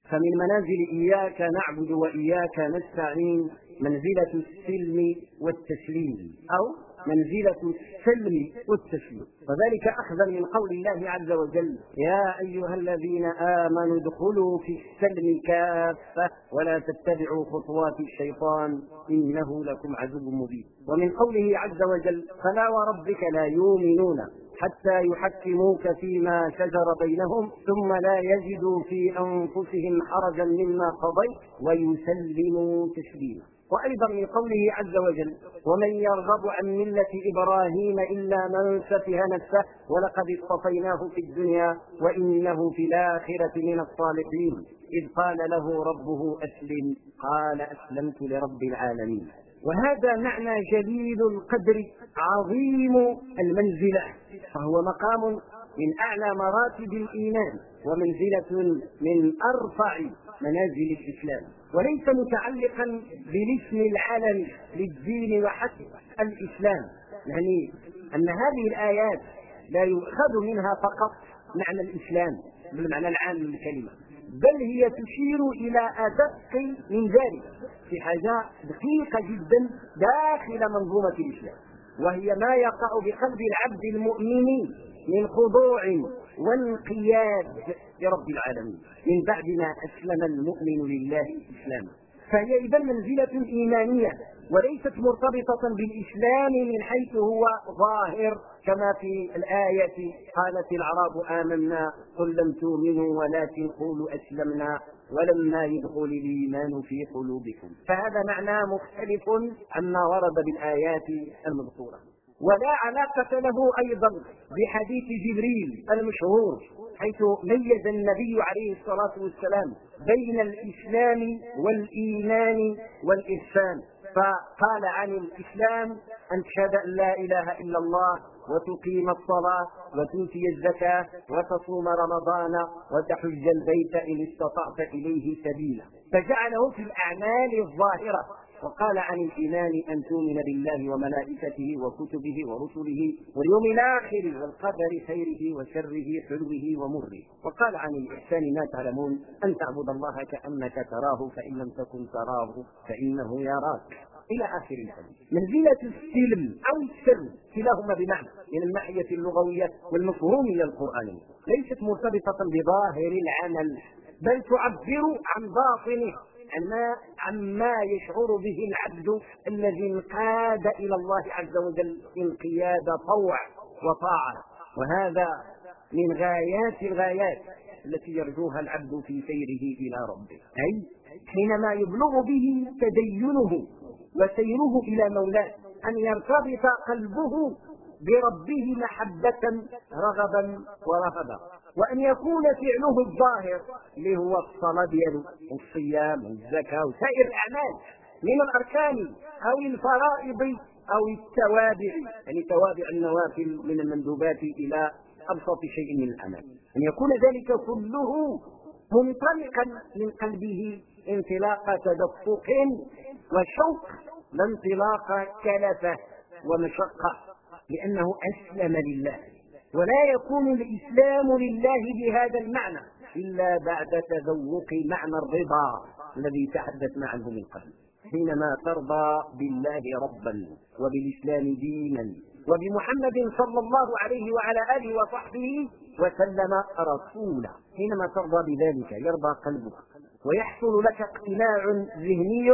فمن منازل إياك نعبد وإياك نستعين منزلة السلم والتسليم، أو منزلة السلم والتسليم، وذلك أخذا من قول الله عز وجل: يا أيها الذين آمنوا ادخلوا في السلم كافة ولا تتبعوا خطوات الشيطان إنه لكم عدو مبين. ومن قوله عز وجل: فلا وربك لا يؤمنون حتى يحكموك فيما شجر بينهم ثم لا يجدوا في أنفسهم حرجا مما قضيت ويسلموا تسليما. وأيضا من قوله عز وجل: ومن يرغب عن ملة إبراهيم إلا من سفه نفسه ولقد اصطفيناه في الدنيا وإنه في الآخرة من الصالحين إذ قال له ربه أسلم قال أسلمت لرب العالمين. وهذا معنى جليل القدر عظيم المنزلة، فهو مقام من أعلى مراتب الإيمان ومنزلة من أرفع منازل الإسلام، وليس متعلقا بالاسم العالمي للدين وحسب الإسلام، يعني أن هذه الآيات لا يؤخذ منها فقط معنى الإسلام بالمعنى العام للكلمة، بل هي تشير إلى أدق من ذلك في حاجة دقيقة جدا داخل منظومة الإسلام، وهي ما يقع بقلب العبد المؤمن من خضوع وانقياد لرب العالمين من بعد ما أسلم المؤمن لله إسلاما. فهي إذا منزلة إيمانية وليست مرتبطة بالإسلام من حيث هو ظاهر، كما في الآية: قالت الأعراب آمنا قل لم تؤمنوا ولكن قولوا أسلمنا ولما يدخل الإيمان في قلوبكم. فهذا معنى مختلف عما ورد بالآيات المذكورة. ولا علاقة له أيضا بحديث جبريل المشهور، حيث ميز النبي عليه الصلاة والسلام بين الإسلام والإيمان والإحسان، فقال عن الإسلام: أن تشهد أن لا إله إلا الله وتقيم الصلاة وتؤتي الزكاة وتصوم رمضان وتحج البيت إن استطعت إليه سبيلا، فجعله في الأعمال الظاهرة. وقال عن الإيمان: أن تؤمن بالله وملائكته وكتبه ورسله واليوم الآخر والقدر خيره وشره حلوه ومره. وقال عن الإحسان: ما تعلمون أن تعبد الله كأنك تراه فإن لم تكن تراه فإنه يراك، إلى آخر الحديث. منزلة السلم أو السلم كلاهما بمعنى من الناحية اللغوية والمفهومية القرآنية، ليست مرتبطة بظاهر العمل، بل تعبر عن باطنه، عما يشعر به العبد الذي انقاد إلى الله عز وجل انقياد طوع وطاعة. وهذا من غايات الغايات التي يرجوها العبد في سيره إلى ربه، أي حينما يبلغ به تدينه وسيره إلى مولاه أن يرتبط قلبه بربه محبة رغبا ورهبا، وأن يكون فعله الظاهر اللي هو الصلاة دياله والصيام والزكاة وسائر الأعمال من الأركان أو الفرائض أو التوابع، يعني توابع النوافل من المندوبات إلى أبسط شيء من الأعمال، أن يكون ذلك كله منطلقا من قلبه انطلاق تدفق وشوق لا انطلاق كلفة ومشقة، لأنه أسلم لله. ولا يكون الإسلام لله بهذا المعنى إلا بعد تذوق معنى الرضا الذي تحدثنا عنه من قبل، حينما ترضى بالله ربا وبالإسلام دينا وبمحمد صلى الله عليه وعلى آله وصحبه وسلم رسولا، حينما ترضى بذلك يرضى قلبك ويحصل لك اقتناع ذهني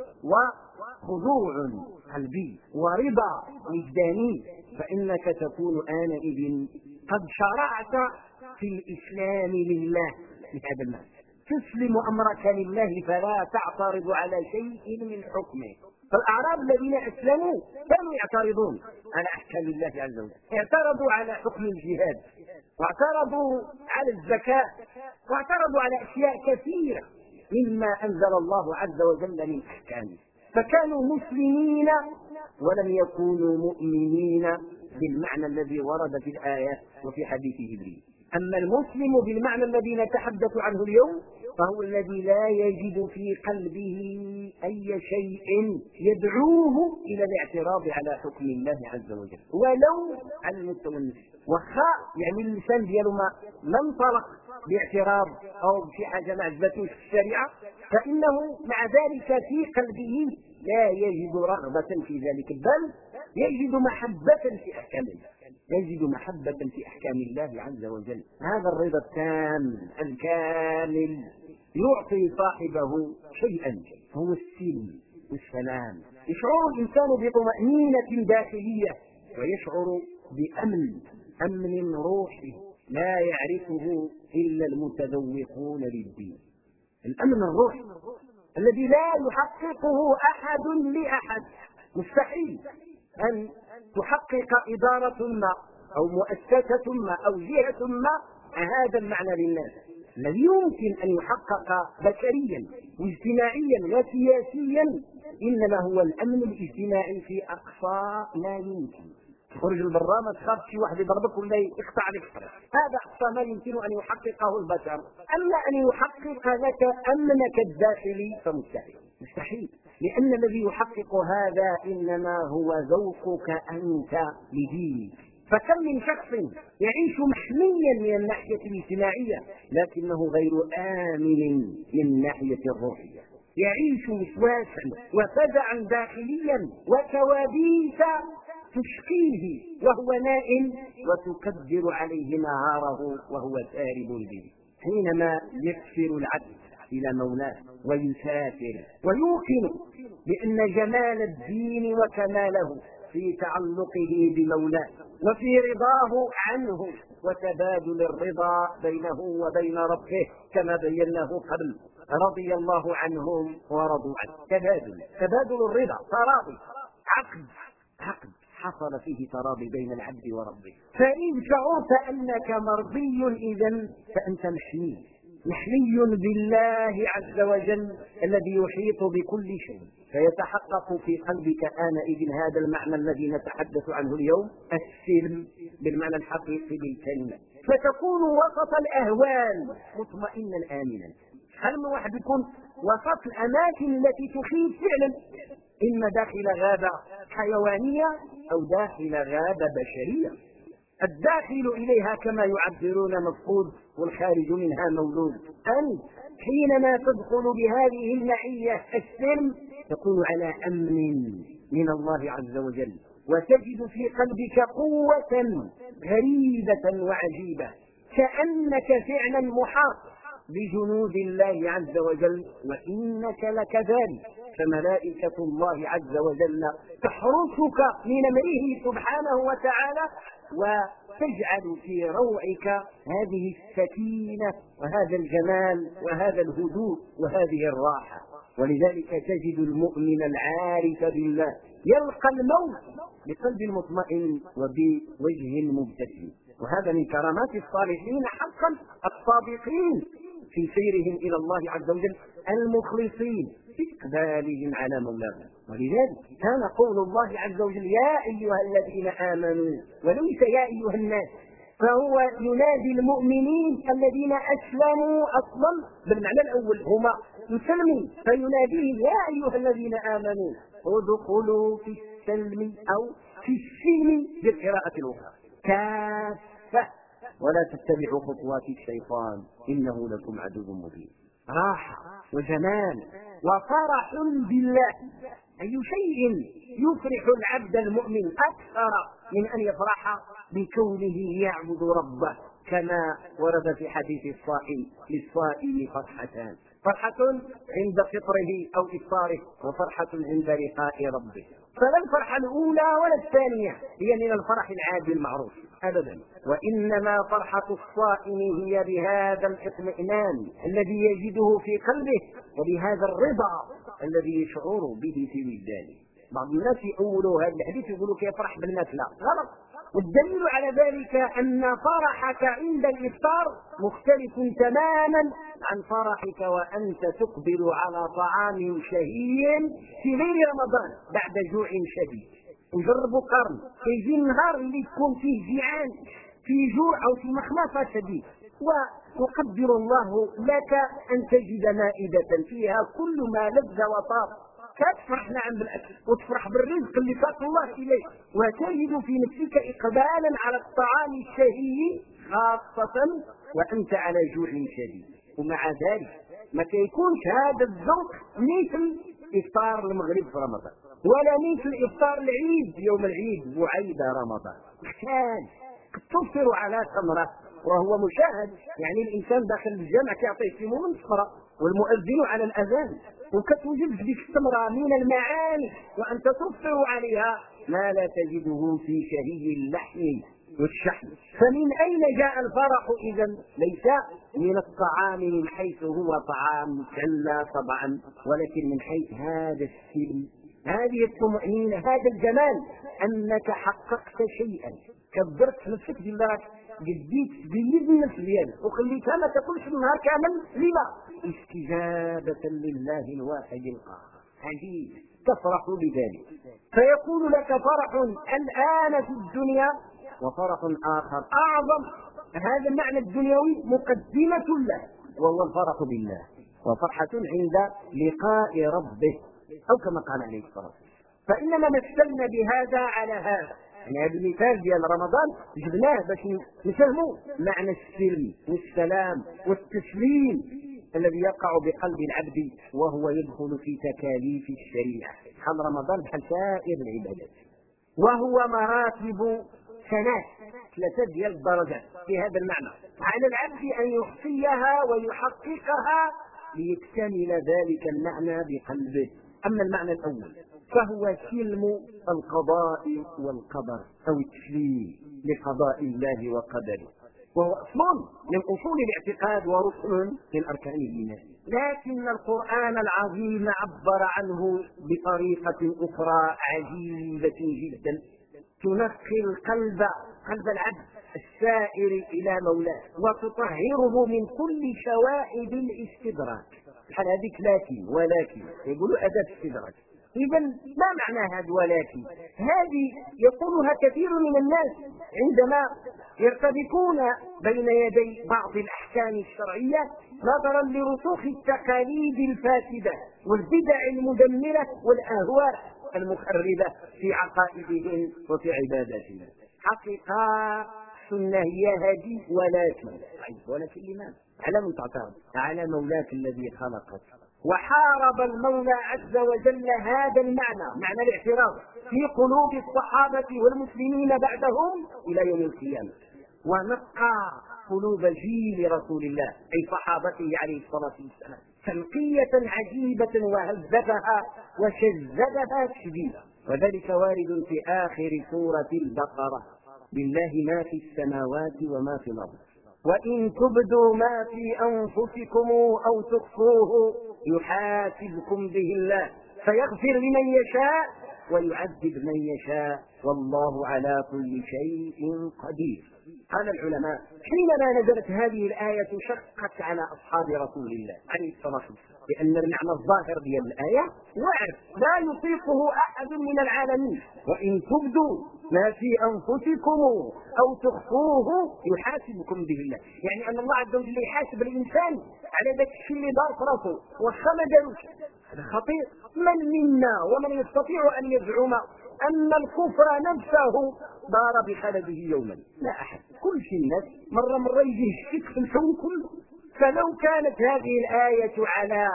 وخضوع قلبي ورضا وجداني، فإنك تكون آنئذ قد شرعت في الإسلام لله بهذا المعنى، تسلم أمرك لله فلا تعترض على شيء من حكمه. فالأعراب الذين أسلموا كانوا يعترضون على أحكام الله عز وجل، اعترضوا على حكم الجهاد، واعترضوا على الزكاة، واعترضوا على أشياء كثيرة مما أنزل الله عز وجل من أحكامه، فكانوا مسلمين ولم يكونوا مؤمنين بالمعنى الذي ورد في الآيات وفي حديث جبريل. أما المسلم بالمعنى الذي نتحدث عنه اليوم فهو الذي لا يجد في قلبه أي شيء يدعوه إلى الاعتراض على حكم الله عز وجل ولو على المستوى النفسي، وخا يعني اللسان ديالو ما انطلق باعتراض أو بشي حاجة ما عجبتوش في الشريعة، فإنه مع ذلك في قلبه لا يجد رغبة في ذلك، بل يجد محبة في أحكام الله، يجد محبة في أحكام الله عز وجل. هذا الرضا التام الكامل يعطي صاحبه شيئا، هو السلم والسلام. يشعر الإنسان بطمأنينة داخلية ويشعر أمن روحي لا يعرفه إلا المتذوقون للدين. الأمن الروحي الذي لا يحققه أحد لأحد. مستحيل أن تحقق إدارة ما أو مؤسسة ما أو جهة ما هذا المعنى للناس. الذي يمكن أن يحقق بشريا واجتماعيا وسياسيا إنما هو الأمن الاجتماعي في أقصى ما يمكن. تخرج البرا ما تخاف شي واحد يضربك ولا يقطع لك الطريق، هذا أقصى ما يمكن أن يحققه البشر. أما أن يحقق لك أمنك الداخلي فمستحيل، لأن الذي يحقق هذا إنما هو ذوقك أنت لدينك. فكم من شخص يعيش محميا من الناحية الاجتماعية لكنه غير آمن من الناحية الروحية، يعيش وسواسا وفزعا داخليا وكوابيس تشقيه وهو نائم وتكدر عليه نهاره وهو سارب به. حينما يكسر العبد إلى مولاه ويسافر ويوقن بأن جمال الدين وكماله في تعلقه بمولاه وفي رضاه عنه وتبادل الرضا بينه وبين ربه كما بيناه قبل، رضي الله عنهم ورضوا عنه. تبادل الرضا، تراضي، عقد حصل فيه تراضي بين العبد وربه. فإن شعرت أنك مرضي إذن فأنت محمي بالله عز وجل الذي يحيط بكل شيء، فيتحقق في قلبك آنئذ هذا المعنى الذي نتحدث عنه اليوم، السلم بالمعنى الحقيقي بالكلمة. فتكون وسط الأهوال مطمئنا آمنا. هل من واحد يكون وسط الأماكن التي تخيف فعلا، إما داخل غابة حيوانية أو داخل غابة بشرية. الداخل إليها كما يعبرون مفقود والخارج منها مولود. أنت حينما تدخل بهذه المعية السلم تكون على أمن من الله عز وجل، وتجد في قلبك قوة غريبة وعجيبة كأنك فعلا محاط بجنود الله عز وجل، وإنك لكذلك. فملائكة الله عز وجل تحرسك من أمره سبحانه وتعالى وتجعل في روعك هذه السكينة وهذا الجمال وهذا الهدوء وهذه الراحة. ولذلك تجد المؤمن العارف بالله يلقى الموت بقلب مطمئن وبوجه مبتسم. وهذا من كرامات الصالحين حقا الصادقين في سيرهم إلى الله عز وجل، المخلصين في إقبالهم على مولاهم. ولذلك كان قول الله عز وجل يا أيها الذين آمنوا وليس يا أيها الناس، فهو ينادي المؤمنين الذين أسلموا أصلا بالمعنى الأول هم مسلمين، فيناديهم يا أيها الذين آمنوا ادخلوا في السلم أو في السلم بالقراءة الأخرى كافة ولا تتبعوا خطوات الشيطان إنه لكم عدو مبين. راحة وجمال وفرح بالله. أي شيء يفرح العبد المؤمن أكثر من أن يفرح بكونه يعبد ربه، كما ورد في حديث الصائم للصائم فرحتان، فرحة عند فطره أو إفطاره وفرحة عند لقاء ربه. فلا الفرحة الأولى ولا الثانية هي من الفرح العادي المعروف أبدا، وإنما فرحة الصائم هي بهذا الاطمئنان الذي يجده في قلبه وبهذا الرضا الذي يشعر به في وجدانه. بعض الناس يقولوا هذا الحديث يقولوا كيفرح بالناس، لا غلط. والدليل على ذلك أن فرحك عند الإفطار مختلف تماما عن فرحك وأنت تقبل على طعام شهي في غير رمضان بعد جوع شديد. وجربوا قرن يجي النهار اللي تكون فيه جيعان في جوع أو في مخمصة شديد، ويقدر الله لك أن تجد مائدة فيها كل ما لذ وطاب، تفرح نعم بالأكل وتفرح بالرزق اللي ساق الله إليه، وتجد في نفسك إقبالا على الطعام الشهي خاصة وأنت على جوع شديد. ومع ذلك ما كيكونش هذا الذوق مثل إفطار المغرب في رمضان، ولا مثل إفطار العيد يوم العيد بعيد رمضان. كان تفطر على تمرة وهو مشاهد، يعني الإنسان داخل الجامع كيعطيه سمو من التمرة والمؤذن على الأذان، وكتوجد ديك التمرة من المعاني وأنت تفطر عليها ما لا تجده في شهي اللحم والشحم. فمن أين جاء الفرح إذا؟ ليس من الطعام من حيث هو طعام، كلا طبعا، ولكن من حيث هذا السلم، هذه الطمأنينة، هذا الجمال، أنك حققت شيئا كبرت في نفسك بالله، جديت تبيد النفس ديالك وخليتها ما تاكلش النهار كامل. لما؟ استجابة لله الواحد القهار. عجيب، تفرح بذلك. فيكون لك فرح الآن في الدنيا وفرح آخر أعظم. هذا المعنى الدنيوي مقدمة له وهو الفرح بالله، وفرحة عند لقاء ربه، أو كما قال عليه الصلاة والسلام. فإنما مثلنا بهذا على هذا، يعني هذا المثال ديال رمضان جبناه باش نفهموا معنى السلم والسلام والتسليم الذي يقع بقلب العبد وهو يدخل في تكاليف الشريعة. بحال رمضان بحال سائر العبادات، وهو مراتب ثلاثة ديال الدرجات في هذا المعنى. على العبد أن يحصيها ويحققها ليكتمل ذلك المعنى بقلبه. أما المعنى الأول فهو سلم القضاء والقدر أو التسليم لقضاء الله وقدره، وهو أصل من أصول الاعتقاد وركن من أركان الإيمان. لكن القرآن العظيم عبر عنه بطريقة أخرى عجيبة جدا تنقي قلب العبد السائر إلى مولاه وتطهره من كل شوائب الاستدراك. بحال هذيك لكن ولكن يقولوا أداة استدراك. إذا ما معنى هذا ولكن؟ هذه يقولها كثير من الناس عندما يرتبكون بين يدي بعض الأحكام الشرعية نظرا لرسوخ التقاليد الفاسدة والبدع المدمرة والأهواء المخربة في عقائدهم وفي عباداتهم. حقيقة السنة هي هذه ولكن لماذا؟ على من تعترض؟ على مولاك الذي خلقك. وحارب المولى عز وجل هذا المعنى، معنى الاعتراض، في قلوب الصحابة والمسلمين بعدهم إلى يوم القيامة، ونقى قلوب جيل رسول الله أي صحابته عليه الصلاة والسلام تنقية عجيبة وهذبها وشذبها تشديدا. وذلك وارد في آخر سورة البقرة: لله ما في السماوات وما في الأرض وإن تبدوا ما في أنفسكم أو تخفوه يحاسبكم به الله فيغفر لمن يشاء ويعذب من يشاء والله على كل شيء قدير. قال العلماء حينما نزلت هذه الآية شقت على أصحاب رسول الله عليه الصلاة والسلام، لأن المعنى الظاهر ديال الآية واعر لا يطيقه أحد من العالمين: وإن تبدوا ما في أنفسكم أو تخفوه يحاسبكم به الله. يعني أن الله عز وجل يحاسب الإنسان على ذاك الشيء اللي دار في راسه وخا ما داروش. هذا خطير. من منا ومن يستطيع أن يزعم أن الكفر نفسه دار بخلده يوما؟ لا أحد. كل شيء الناس مرة يجي الشك في الكون كله. فلو كانت هذه الآية على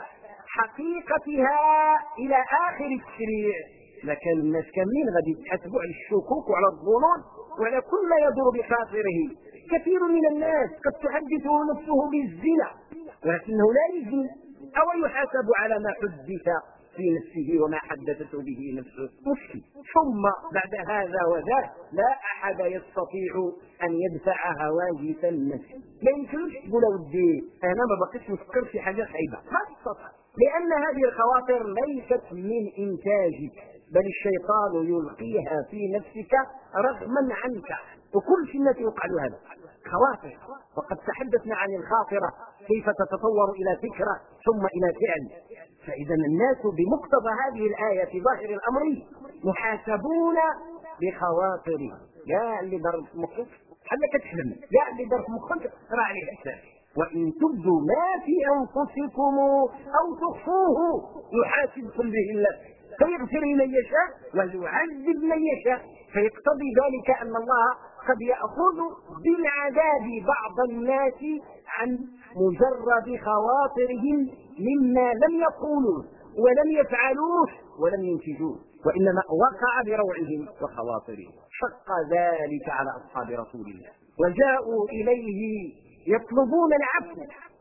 حقيقتها إلى آخر التشريع لكان الناس كاملين غادي يتحاسبوا على الشكوك وعلى الظنون وعلى كل ما يدور بخاطره. كثير من الناس قد تحدثه نفسه بالزنا ولكنه لا يزني، أو يحاسب على ما حدث في نفسه وما حدثته به نفسه. مشكل. ثم بعد هذا وذاك لا أحد يستطيع أن يدفع هواجس النفس. لا يمكنش تقول ودي أنا ما بقيتش نفكر في حاجة خايبة، ما تستطيع، لأن هذه الخواطر ليست من إنتاجك بل الشيطان يلقيها في نفسك رغما عنك. وكل شيء الناس يوقع له هذا خواطر. وقد تحدثنا عن الخاطرة كيف تتطور إلى فكرة ثم إلى فعل. فإذا الناس بمقتضى هذه الآية في ظاهر الأمر محاسبون بخواطرهم. يا اللي ضرب مخك حلك تحلم، يا اللي ضرب مخك راه عليه حساب. وإن تبدوا ما في أنفسكم أو تخفوه يحاسبكم به الله فيغفر لمن يشاء ويعذب من يشاء. فيقتضي ذلك أن الله قد يأخذ بالعذاب بعض الناس عن مجرد خواطرهم مما لم يقولوه ولم يفعلوه ولم ينتجوه، وإنما وقع بروعهم وخواطرهم. شق ذلك على أصحاب رسول الله، وجاءوا إليه يطلبون العفو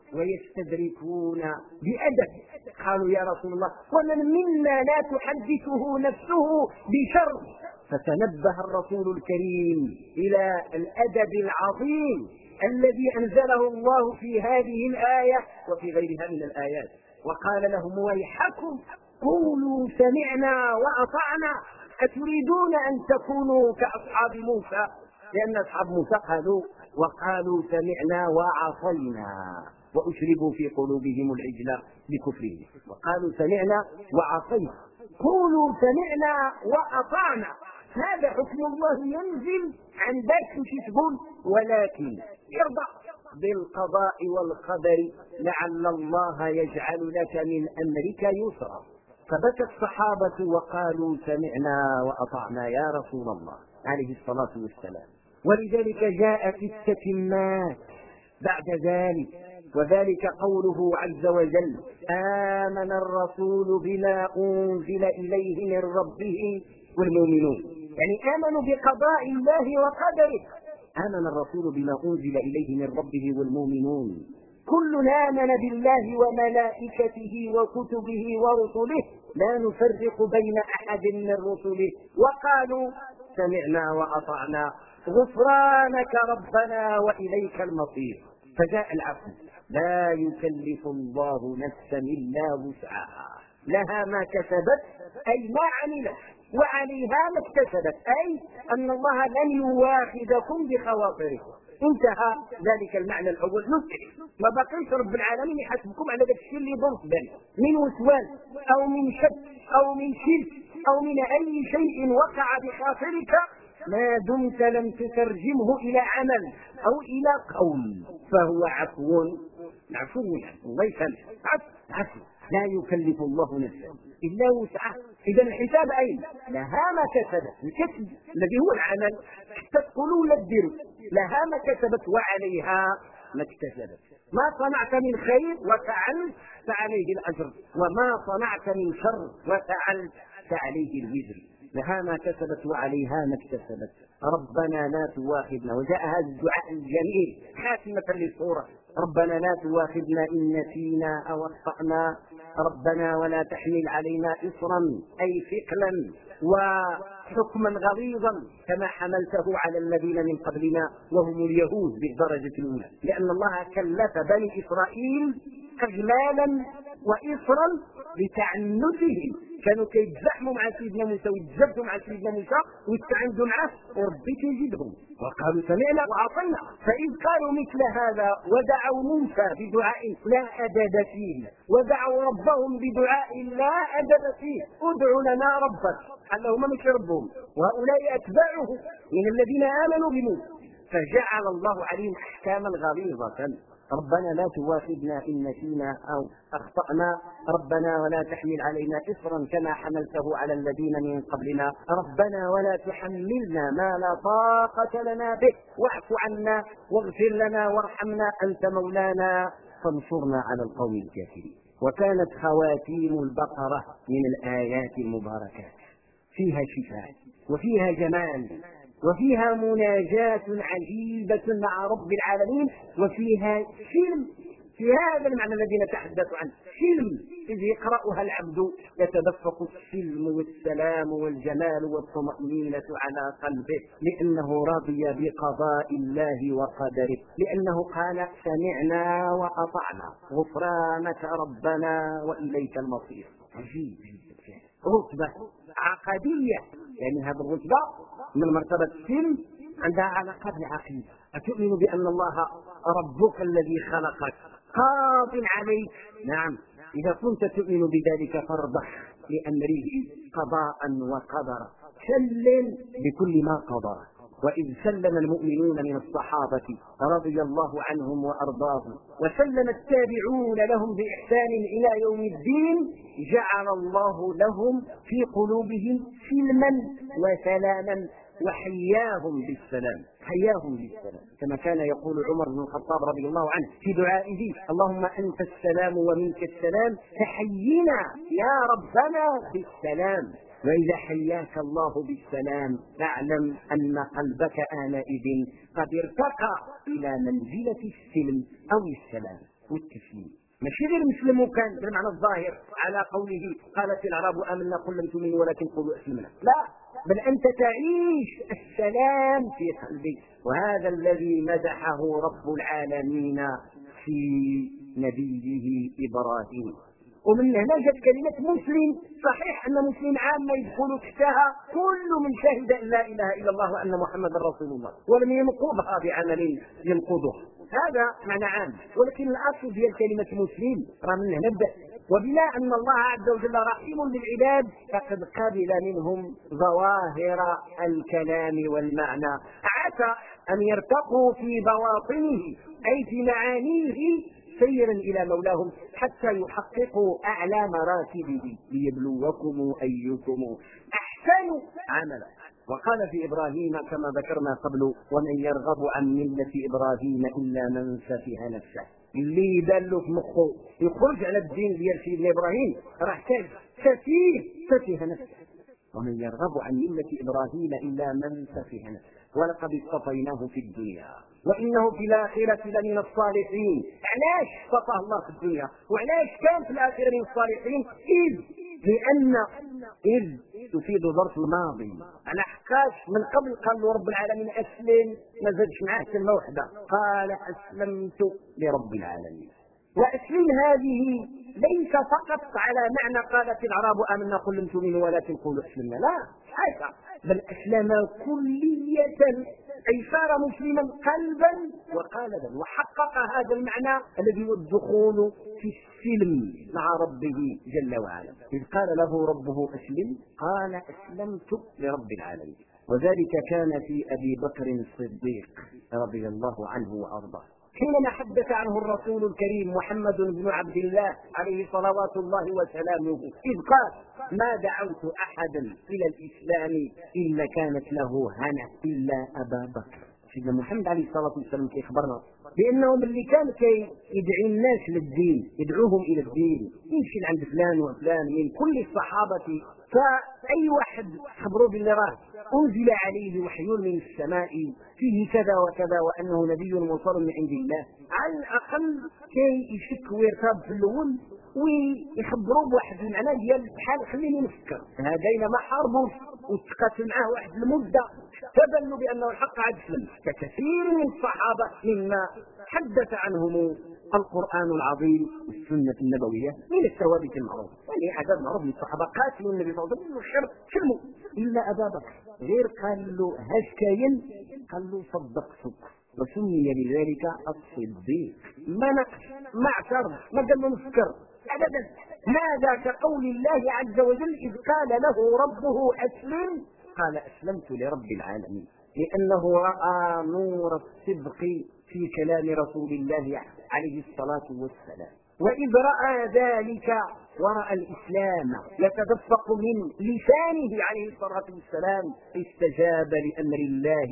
ويستدركون بأدب. قالوا يا رسول الله ومن منا لا تحدثه نفسه بشر؟ فتنبه الرسول الكريم إلى الأدب العظيم الذي أنزله الله في هذه الآية وفي غيرها من الآيات، وقال لهم ويحكم قولوا سمعنا وأطعنا أتريدون أن تكونوا كأصحاب موسى؟ لأن أصحاب موسى وقالوا سمعنا وعصينا وأشربوا في قلوبهم العجل بكفرهم، وقالوا سمعنا وعصينا. قولوا سمعنا وأطعنا، هذا حكم الله ينزل عن ذاك تقول، ولكن ارضى بالقضاء والقدر لعل الله يجعل لك من أمرك يسرا. فبكى الصحابة وقالوا سمعنا وأطعنا يا رسول الله عليه الصلاة والسلام. ولذلك جاءت التتمات بعد ذلك، وذلك قوله عز وجل آمن الرسول بما أنزل إليه من ربه والمؤمنون، يعني آمنوا بقضاء الله وقدره. آمن الرسول بما أنزل إليه من ربه والمؤمنون كل آمن بالله وملائكته وكتبه ورسله لا نفرق بين أحد من رسله وقالوا سمعنا وأطعنا غفرانك ربنا وإليك المصير. فجاء العفو، لا يكلف الله نفسا إلا وسعها، لها ما كسبت أي ما عملت وعليها ما اكتسبت، أي أن الله لن يواخذكم بخواطركم. انتهى ذلك المعنى الأول نسخ، ما بقيش رب العالمين يحاسبكم على ذلك الشيء اللي يضر في بالك من وسواس أو من شك أو من شرك أو من أي شيء وقع بخاطرك ما دمت لم تترجمه إلى عمل أو إلى قول، فهو عفو يعني الله يسلم عفو. لا يكلف الله نفسا إلا وسعها. إذا الحساب أين؟ لها ما كسبت، الكسب الذي هو العمل حتى تقولوا ولا تديروا، لها ما كسبت وعليها ما اكتسبت. ما صنعت من خير وفعلت فعليه الأجر، وما صنعت من شر وفعلت فعليه الوزر. لها ما كسبت وعليها ما اكتسبت. ربنا لا تواخذنا، وجاء هذا الدعاء الجميل خاتمة للسورة، ربنا لا تواخذنا إن نسينا أو أخطأنا، ربنا ولا تحمل علينا إصرا أي ثقلا وحكما غليظا كما حملته على الذين من قبلنا وهم اليهود بالدرجة الأولى، لأن الله كلف بني إسرائيل أغلالا وإصرا بتعنتهم، كانوا كيتزاحموا مع سيدنا موسى ويتجبدوا مع سيدنا موسى ويستعندوا معه، وربي كيجيبهم. وقالوا سمعنا وعصينا. فإذ قالوا مثل هذا ودعوا موسى بدعاء لا أدب فيه، ودعوا ربهم بدعاء لا أدب فيه، ادع لنا ربك، اللهم مش ربهم، وهؤلاء أتباعه من الذين آمنوا بموسى، فجعل الله عليهم أحكاما غليظة. ربنا لا تواخذنا إن نسينا أو أخطأنا، ربنا ولا تحمل علينا إصرا كما حملته على الذين من قبلنا، ربنا ولا تحملنا ما لا طاقة لنا به، واعف عنا واغفر لنا وارحمنا أنت مولانا فانصرنا على القوم الكافرين. وكانت خواتيم البقرة من الآيات المباركات، فيها شفاء وفيها جمال وفيها مناجاة عجيبة مع رب العالمين، وفيها سلم في هذا المعنى الذي نتحدث عنه، سلم إذ يقرأها العبد يتدفق السلم والسلام والجمال والطمأنينة على قلبه، لأنه رضي بقضاء الله وقدره، لأنه قال سمعنا وأطعنا غفرانك ربنا وإليك المصير. عجيب رتبة عقدية، يعني هذه الرتبة من مرتبة السلم عندها علاقة بالعقيدة. أتؤمن بأن الله ربك الذي خلقك قاض عليك؟ نعم، إذا كنت تؤمن بذلك فارضح لأمره قضاء وقدرا، سلم بكل ما قضى. وإذ سلم المؤمنون من الصحابة رضي الله عنهم وأرضاهم وسلم التابعون لهم بإحسان إلى يوم الدين، جعل الله لهم في قلوبهم سلما وسلاما وحياهم بالسلام. حياهم بالسلام، كما كان يقول عمر بن الخطاب رضي الله عنه في دعائه: اللهم أنت السلام ومنك السلام فحينا يا ربنا بالسلام. وإذا حياك الله بالسلام فاعلم أن قلبك آنئذ قد ارتقى إلى منزلة السلم أو السلام والتسليم. ماشي غير مسلم كان بالمعنى الظاهر على قوله قالت الأعراب آمنا قل لم تؤمنوا ولكن قولوا أسلمنا، لا، بل أنت تعيش السلام في قلبك. وهذا الذي مدحه رب العالمين في نبيه إبراهيم. ومن هنا جت كلمة مسلم. صحيح أن مسلم عامة يدخل تحتها كل من شهد أن لا إله إلا الله وأن محمدا رسول الله ولم ينقضها بعمل ينقضها، هذا معنى عام. ولكن الأصل ديال كلمة مسلم راه من هنا بدأ. وبما أن الله عز وجل رحيم بالعباد فقد قبل منهم ظواهر الكلام والمعنى، عسى أن يرتقوا في بواطنه أي في معانيه سيرا إلى مولاهم حتى يحققوا أعلى مراتبه ليبلوكم أيكم أحسن عملا. وقال في إبراهيم كما ذكرنا قبل: ومن يرغب عن ملة إبراهيم إلا من سفه نفسه. اللي يبان له في مخه يخرج على الدين ديال سيدنا إبراهيم راه سفيه نفسه. ومن يرغب عن ملة إبراهيم إلا من سفه نفسه ولقد اصطفيناه في الدنيا وإنه في الآخرة لمن الصالحين. علاش اصطفاه الله في الدنيا وعلاش كان في الآخرة من الصالحين؟ لأن تفيد ظرف الماضي، على حقاش من قبل قال له رب العالمين أسلم، ما زادش معاه كلمة واحدة، قال أسلمت لرب العالمين. وأسلم هذه ليس فقط على معنى قالت الأعراب آمنا قل لم تؤمنوا ولكن قولوا أسلمنا، لا حاشا، بل أسلم كلية، أي صار مسلما قلبا وقالبا، وحقق هذا المعنى الذي هو الدخول في السلم مع ربه جل وعلا. إذ قال له ربه أسلم قال أسلمت لرب العالمين. وذلك كان في أبي بكر الصديق رضي الله عنه وأرضاه حينما حدث عنه الرسول الكريم محمد بن عبد الله عليه صلوات الله وسلامه، إذ قال: ما دعوت أحدا إلى الإسلام إلا كانت له هنا إلا أبا بكر. سيدنا محمد عليه الصلاة والسلام كيخبرنا بأنهم اللي كان يدعي الناس للدين، يدعوهم إلى الدين، يمشي عند فلان وفلان من كل الصحابة، فأي واحد خبروا باللي راه أنزل عليه وحي من السماء فيه كذا وكذا وأنه نبي مرسل من عند الله، على الأقل كي يشك ويرتاب في الأول ويخبروا بواحد المعنى ديال بحال خليني نفكر. هذين ما حاربوش وتقاتل معاه واحد المدة، تبنوا بأنه الحق عاد سلم، ككثير من الصحابة مما حدث عنهم القرآن العظيم والسنة النبوية من الثوابت المعروفة. يعني عدد معروف من الصحابة قاتلوا النبي صلى الله عليه وسلم سلموا إلا أبا بكر، غير قال له هاش كاين، قال له صدقتك، وسمي بذلك الصديق. ما نقش ما اعترض ما قال له نفكر أبدا. هذا كقول الله عز وجل: إذ قال له ربه أسلم قال أسلمت لرب العالمين، لأنه رأى نور الصدق في كلام رسول الله عليه الصلاة والسلام. وإذ رأى ذلك ورأى الإسلام يتدفق من لسانه عليه الصلاة والسلام استجاب لأمر الله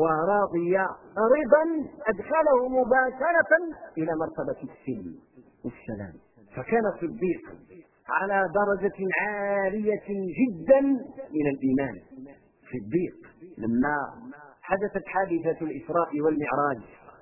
ورضي رضا أدخله مباشرة إلى مرتبة السلم والسلام. فكان صديق على درجة عالية جدا من الإيمان. صديق لما حدثت حادثة الإسراء والمعراج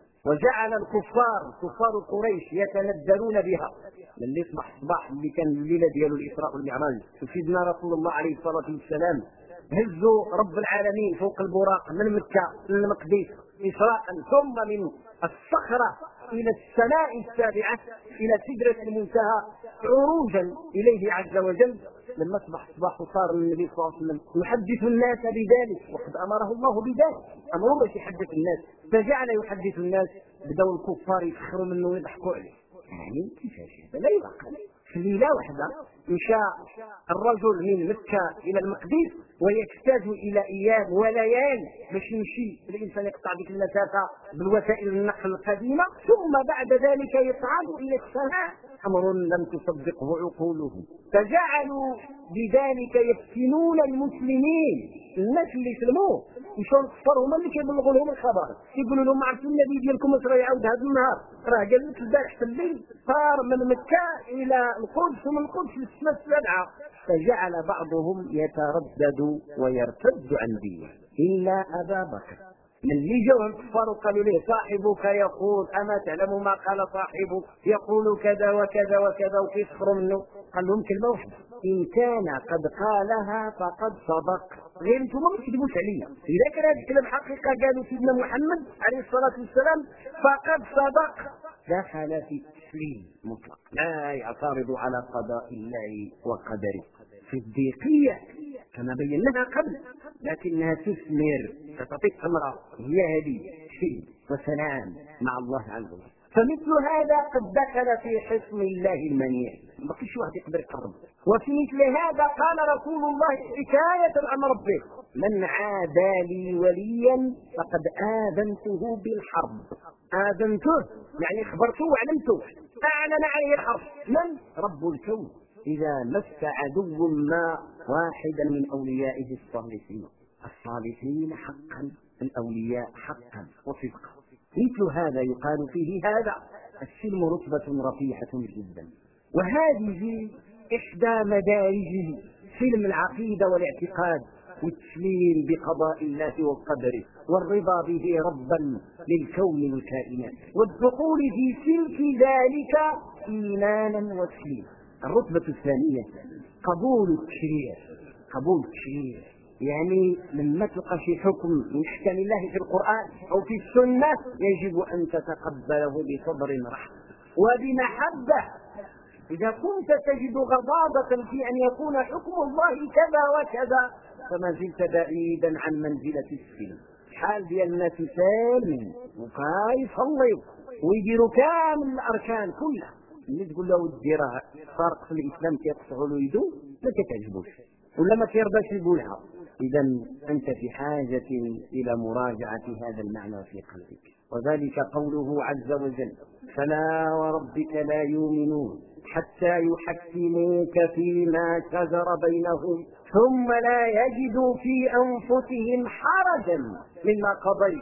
وجعل الكفار كفار قريش يتندرون بها، اللي صباح اللي كان الليله ديال الإسراء والمعراج، سيدنا رسول الله عليه الصلاة والسلام هزوا رب العالمين فوق البراق من مكة إلى المقدس إسراء، ثم من الصخرة إلى السماء السابعة إلى سدرة المنتهى عروجا إليه عز وجل. لما أصبح صار النبي صلى الله عليه وسلم يحدث الناس بذلك، وقد أمره الله بذلك، أمره باش يحدث الناس، فجعل يحدث الناس. بدأوا الكفار يسخروا منه ويضحكوا عليه، يعني كيفاش هذا لا يعقل. في ليلة واحدة مشى الرجل من مكة إلى المقدس ويحتاج إلى أيام وليال باش يمشي الإنسان يقطع ذيك المسافة بالوسائل النقل القديمة، ثم بعد ذلك يصعد إلى السماء، أمر لم تصدقه عقولهم. فجعلوا بذلك يفتنون المسلمين، الناس اللي سلموا مشاو الكفار هما اللي كيبلغوا لهم الخبر، كيقولوا لهم عرفتوا النبي ديالكم راه يعاود هذا النهار، راه قال لك البارح في الليل صار من مكه الى القدس ومن القدس للسماء السابعه. فجعل بعضهم يتردد ويرتد عن دينه الا ابا بكر. من اللي جاوا الكفار وقالوا له صاحبك يقول اما تعلم ما قال صاحبك يقول كذا وكذا وكذا وكيسخروا منه، قال لهم كلمه واحده ان كان قد قالها فقد صدق، غير انتم ما تكذبوش عليا، اذا كان هذا الكلام حقيقه قالوا سيدنا محمد عليه الصلاه والسلام فقد صدق. دخل في التسليم مطلق، لا يعترض على قضاء الله وقدره. في الضيقيه كما بيناها قبل لكنها تثمر، تعطيك ثمره هي هذه شيء وسلام مع الله عز وجل. فمثل هذا قد دخل في حصن الله المنيع، ما فيش واحد يقدر يقرب. وفي مثل هذا قال رسول الله حكايه عن ربه من عادى لي وليا فقد آذنته بالحرب. آذنته يعني خبرته وعلمته، أعلن عليه الحرب. من؟ رب الكون. إذا مس عدو ما واحدا من أوليائه الصالحين، الصالحين حقا الأولياء حقا وصدقا، مثل هذا يقال فيه هذا السلم رتبة رفيعة جدا. وهذه إحدى مدارجه سلم العقيدة والاعتقاد والتسليم بقضاء الله وقدره والرضا به ربا للكون والكائنات والدخول في سلك ذلك إيمانا وتسليما. الرتبة الثانية قبول التشريع. قبول التشريع يعني لما تلقى شي حكم من احكام الله في القرآن او في السنة يجب ان تتقبله بصبر رحب وبمحبة. اذا كنت تجد غضاضة في ان يكون حكم الله كذا وكذا فما زلت بعيدا عن منزلة السلم. حال ديال الناس سالمين وكيصليوا ويديروا كامل الاركان كلها، اللي تقول له دير فرق في الاسلام كيقطعوا له يدو ما كتعجبوش ولا ما كيرضاش يقولها. اذا انت في حاجه الى مراجعه هذا المعنى في قلبك. وذلك قوله عز وجل فلا وربك لا يؤمنون حتى يحكموك فيما شجر بينهم ثم لا يجدوا في انفسهم حرجا مما قضيت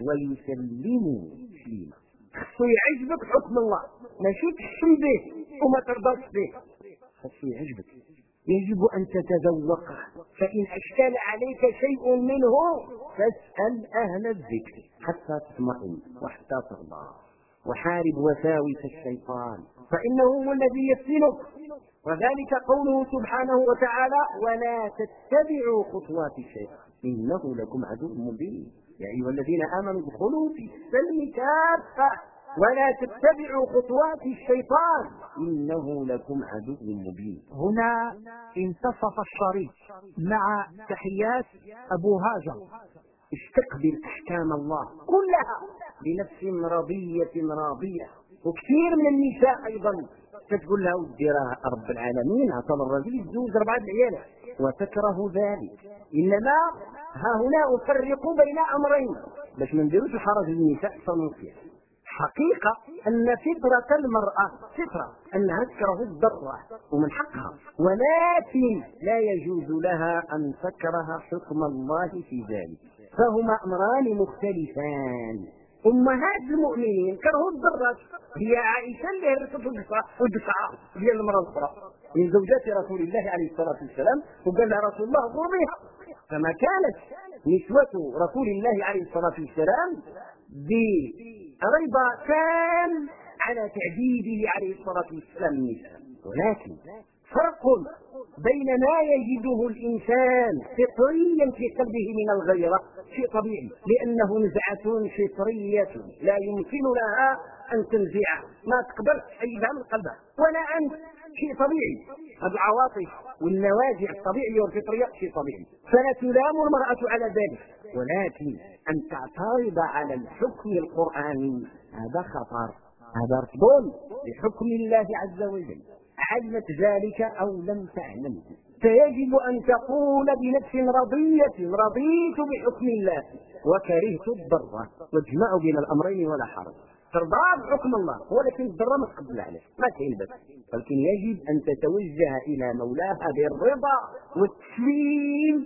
ويسلموا تسليما. خصو يعجبك حكم الله، ماشي تحكم به وما ترضاش به، خصو يعجبك، يجب أن تتذوقه. فإن أشكل عليك شيء منه فاسأل أهل الذكر حتى تطمئن وحتى ترضى. وحارب وساوس الشيطان فإنه هو الذي يفتنك. وذلك قوله سبحانه وتعالى ولا تتبعوا خطوات الشيطان إنه لكم عدو مبين يا أيها الذين آمنوا ادخلوا في السلم كافة ولا تتبعوا خطوات الشيطان إنه لكم عدو مبين. هنا انتصف الشريط مع تحيات أبو هاجر. استقبل أحكام الله كلها بنفس راضية. وكثير من النساء أيضا تقول له وديرها رب العالمين عطل الرجل يتزوج 4 عيال وتكره ذلك. إنما ها هنا أفرق بين أمرين باش ما نديروش الحرج للنساء صنوفيا. حقيقة أن فطرة المرأة فطرة أنها تكره الضرة ومن حقها، ولكن لا يجوز لها أن تكره حكم الله في ذلك، فهما أمران مختلفان. أمهات المؤمنين كرهوا الضرات، هي عائشة اللي هرست الدفعة ديال المرأة الأخرى من زوجات رسول الله عليه الصلاة والسلام وقال لها رسول الله ضربيها، فما كانت نسوة رسول الله عليه الصلاة والسلام برضا تام على تعذيبه عليه الصلاة والسلام النساء. ولكن فرق بين ما يجده الإنسان فطريا في قلبه من الغيرة شيء طبيعي لأنه نزعة فطرية لا يمكن لها أن تنزعه، ما تقدر تحيدها من قلبها ولا أنت، شيء طبيعي. هذه العواطف والنوازع الطبيعية والفطرية شيء طبيعي، فلا تلام المرأة على ذلك. ولكن أن تعترض على الحكم القرآني هذا خطر، هذا رفض لحكم الله عز وجل، علمت ذلك أو لم تعلم. فيجب أن تقول بنفس رضية رضيت بحكم الله وكرهت الضرة، واجمع بين الأمرين ولا حرج. ترضى بحكم الله ولكن الضرة ما تقبل عليه، ما كاين بس، ولكن يجب أن تتوجه إلى مولاها بالرضا والتسليم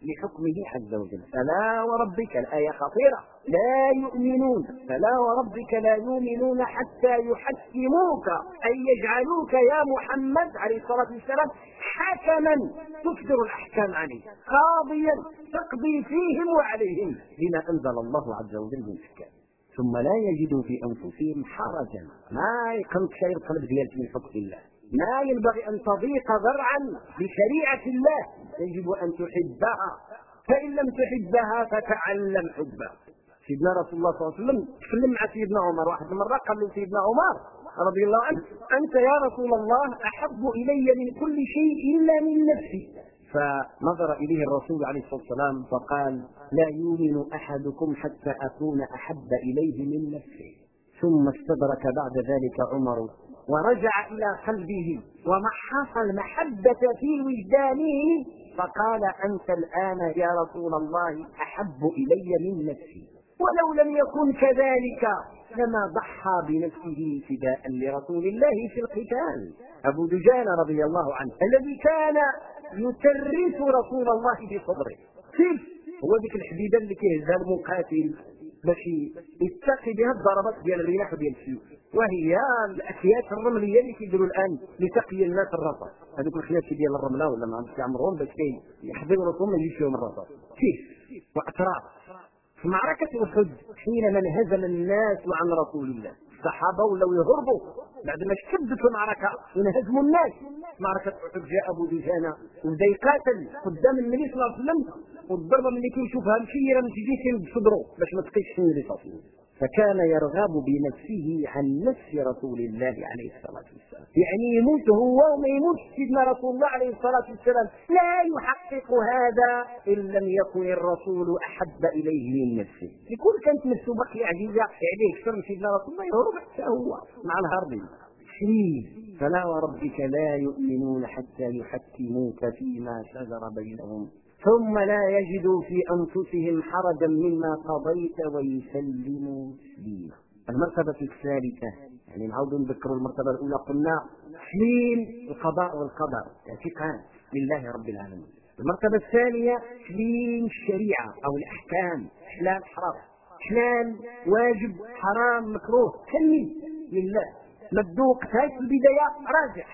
لحكمه عز وجل. فلا وربك، الآية خطيرة، لا يؤمنون، فلا وربك لا يؤمنون حتى يحكموك، أي يجعلوك يا محمد عليه الصلاة والسلام حكما تصدر الأحكام عليه، قاضيا تقضي فيهم وعليهم بما أنزل الله عز وجل من أحكام، ثم لا يجدوا في أنفسهم حرجا، ما يقنط شيء القلب ديالك من حكم الله، ما ينبغي أن تضيق ذرعا بشريعة الله، يجب أن تحبها، فإن لم تحبها فتعلم حبها. سيدنا رسول الله صلى الله عليه وسلم تكلم مع سيدنا عمر واحد المرة، قال له سيدنا عمر رضي الله عنه: أنت يا رسول الله أحب إلي من كل شيء إلا من نفسي. فنظر إليه الرسول عليه الصلاة والسلام فقال: لا يؤمن أحدكم حتى أكون أحب إليه من نفسه. ثم استدرك بعد ذلك عمر ورجع إلى قلبه ومحص المحبة في وجدانه فقال: أنت الآن يا رسول الله أحب إلي من نفسي. ولو لم يكن كذلك لما ضحى بنفسه فداء لرسول الله في القتال. أبو دجانة رضي الله عنه الذي كان يترس رسول الله بصدره، كيف هو ذيك الحديدة اللي كيهزها المقاتل باش يتقي بها الضربات ديال الرماح وديال السيوف، وهي الاكياس الرمليه اللي كيديروا الان لتقي الناس الرصاص، هذوك الخياس ديال الرمله ولا ما عرفتش يعمرهم باش يحضروا راسهم ما يجيش فيهم الرصاص. كيف واطراف في معركه احد حينما انهزم الناس عن رسول الله، الصحابه ولاو يهربوا بعد ما اشتدت المعركه وانهزموا الناس. معركه احد جاء ابو دجانه وبدا يقاتل قدام النبي صلى الله عليه وسلم، والضربه ملي كيشوفها مشيره من تجي بصدره باش ما تقيش في النبي صلى الله عليه وسلم. فكان يرغب بنفسه عن نفس رسول الله عليه الصلاه والسلام، يعني يموت هو وما يموت سيدنا رسول الله عليه الصلاه والسلام، لا يحقق هذا ان لم يكن الرسول احب اليه من نفسه. يكون كانت نفسه بقيه عزيزه عليه اكثر من سيدنا رسول الله يهرب حتى هو مع الهربين. فلا وربك لا يؤمنون حتى يحكموك فيما شجر بينهم ثم لا يجدوا في أنفسهم حرجا مما قضيت ويسلموا تسليما. المرتبة الثالثة، يعني نعود نذكروا المرتبة الأولى قلنا تسليم القضاء والقدر، اعتقاد لله رب العالمين. المرتبة الثانية تسليم الشريعة أو الأحكام، حلال حرام، حلال واجب حرام مكروه، سلم لله. ما تذوقتهاش في البداية راجع،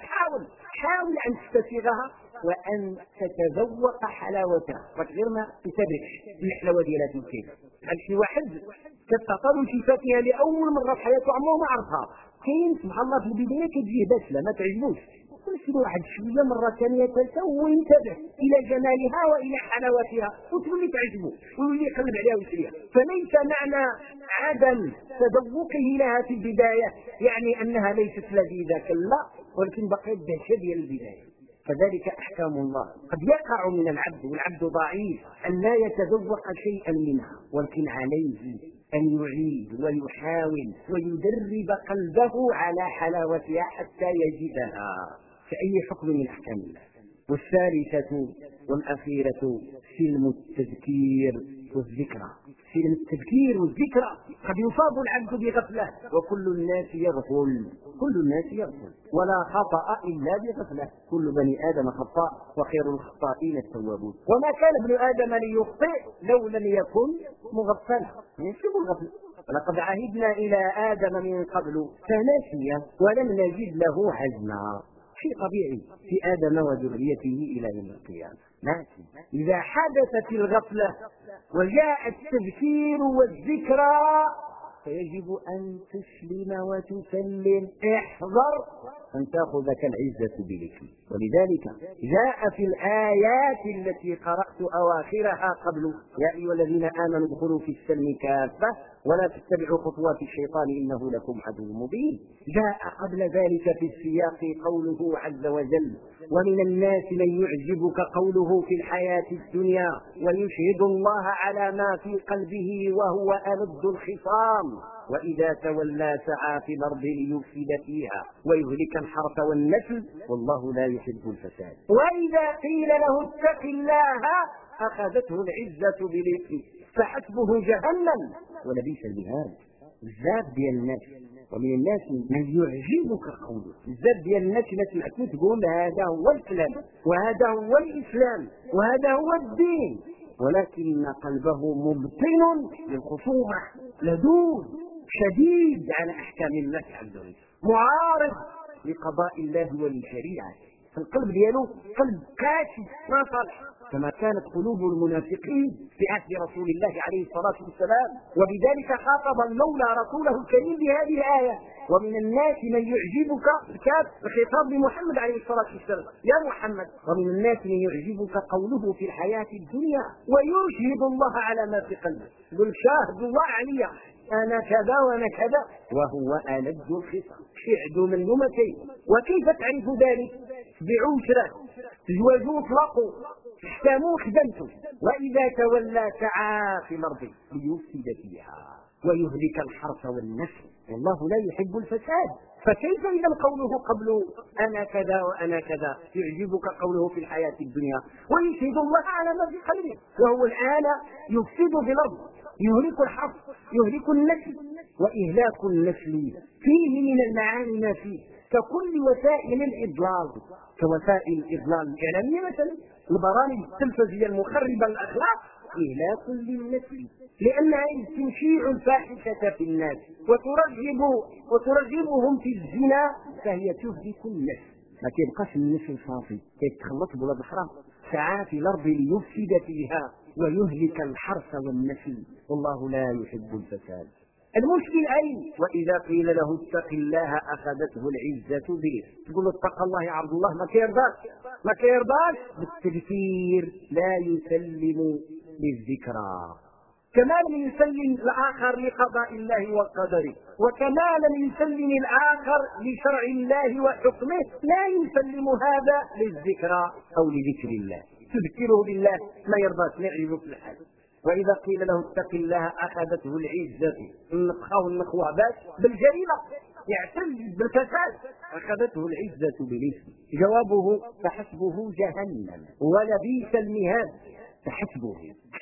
حاول أن تستسيغها وأن تتذوق حلاوتها، غير ما تتبعش الحلاوة ديالها كيف. هل شي واحد كتعطى شي فاكهة لأول مرة في حياته عمره ما عرفها، كاين سبحان الله في البداية كتجيه باسلة ما تعجبوش، كل واحد شوية مرة ثانية ثالثة وينتبه إلى جمالها وإلى حلاوتها وتولي تعجبه ويولي يقلب عليها ويشريها. فليس معنى عدم تذوقه لها في البداية يعني أنها ليست لذيذة، كلا، ولكن بقيت دهشة ديال البداية. كذلك أحكام الله قد يقع من العبد والعبد ضعيف أن لا يتذوق شيئا منها، ولكن عليه أن يعيد ويحاول ويدرب قلبه على حلاوتها حتى يجدها في أي حكم من أحكام الله. والثالثة والأخيرة سلم التذكير والذكرى. سلم التذكير والذكرى، قد يصاب العبد بغفلة وكل الناس يغفل، ولا خطأ إلا بغفلة، كل بني آدم خطاء وخير الخطائين التوابون. وما كان ابن آدم ليخطئ لو لم يكن مغفلا، يشبه الغفل. ولقد عهدنا إلى آدم من قبل فنسي ولم نجد له عزما. شيء طبيعي في آدم وذريته إلى يوم القيامة، لكن إذا حدثت الغفلة وجاء التذكير والذكرى فيجب أن تسلم وتسلم، احذر أن تأخذك العزة بالإثم. ولذلك جاء في الآيات التي قرأت أواخرها قبل: يا أيها الذين آمنوا ادخلوا في السلم كافة ولا تتبعوا خطوات الشيطان إنه لكم عدو مبين. جاء قبل ذلك في السياق قوله عز وجل: ومن الناس من يعجبك قوله في الحياة الدنيا ويشهد الله على ما في قلبه وهو ألد الخصام وإذا تولى سعى في الأرض ليفسد فيها ويهلك الحرث والنسل والله لا يحب الفساد. وإذا قيل له اتق الله أخذته العزة بالإثم فحسبه جهنم ولبئس المهاد. الزاد ديال الناس ومن الناس من يعجبك قوله. بزاف ديال الناس ما سمعتو تقول هذا هو الكلام وهذا هو الإسلام وهذا هو الدين، ولكن قلبه مبطن للخصومة، لدود شديد على أحكام الله عز وجل، معارض لقضاء الله وللشريعة. القلب ديالو قلب قاسي ما صالح، كما كانت قلوب المنافقين في عهد رسول الله عليه الصلاة والسلام. وبذلك خاطب المولى رسوله الكريم بهذه الآية: ومن الناس من يعجبك، كان الخطاب لمحمد عليه الصلاة والسلام: يا محمد، ومن الناس من يعجبك قوله في الحياة الدنيا ويشهد الله على ما في قلبه. قل شاهد الله عليا أنا كذا وأنا كذا، وهو ألد الخصام، شعد من يومتين. وكيف تعرف ذلك؟ بعشرة تزوجوا اطلقوا احتموا خدمتوا، وإذا تولى سعى في الأرض ليفسد فيها ويهلك الحرث والنسل، والله لا يحب الفساد. فكيف إذا قوله قبل أنا كذا وأنا كذا يعجبك قوله في الحياة الدنيا ويشهد الله على ما في قلبه، وهو الآن يفسد في الأرض، يهلك الحرث يهلك النسل. وإهلاك النسل فيه من المعاني ما فيه، ككل وسائل الإضلال، كوسائل الإضلال الإعلامية مثلا، البرامج التلفزيونية المخربة للأخلاق إهلاك للنسل، لأنها تشيع الفاحشة في الناس وترغبهم في الزنا، فهي تهلك النسل. ما كيبقاش النسل صافي، كيتخلط بلاد أخرى. سعى في الأرض ليفسد فيها ويهلك الحرث والنسل، والله لا يحب الفساد. المشكل أين؟ وإذا قيل له اتق الله أخذته العزة به. تقول له اتق الله يا عبد الله، ما كيرضاش بالتذكير، لا يسلم للذكرى، كما لم يسلم الآخر لقضاء الله وقدره، وكما لم يسلم الآخر لشرع الله وحكمه، لا يسلم هذا للذكرى أو لذكر الله. تذكره بالله ما يرضاش، لا يعجبه في الحال. وإذا قيل له اتق الله أخذته العزة، النقخة والنقوة باش بالجريمة، يعتز بالفساد، أخذته العزة بالإثم. جوابه: فحسبه جهنم ولبئس المهاد. فحسبه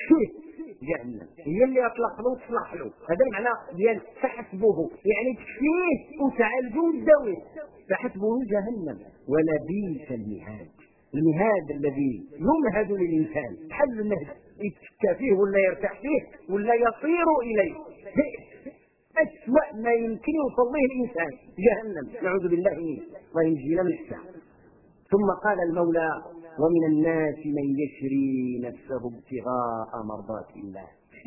جهنم هي اللي أطلق له وتصلح له، هذا المعنى ديال فحسبه، يعني تكفيه وتعالجه وتداويه. فحسبه جهنم ولبئس المهاد، المهاد الذي يمهد للإنسان، حل النهد، يتكى فيه ولا يرتاح فيه ولا يصير إليه، أسوأ ما يمكن يوصل له الإنسان جهنم، نعوذ بالله منه وينجينا من الشر. ثم قال المولى: ومن الناس من يشري نفسه ابتغاء مرضات الله.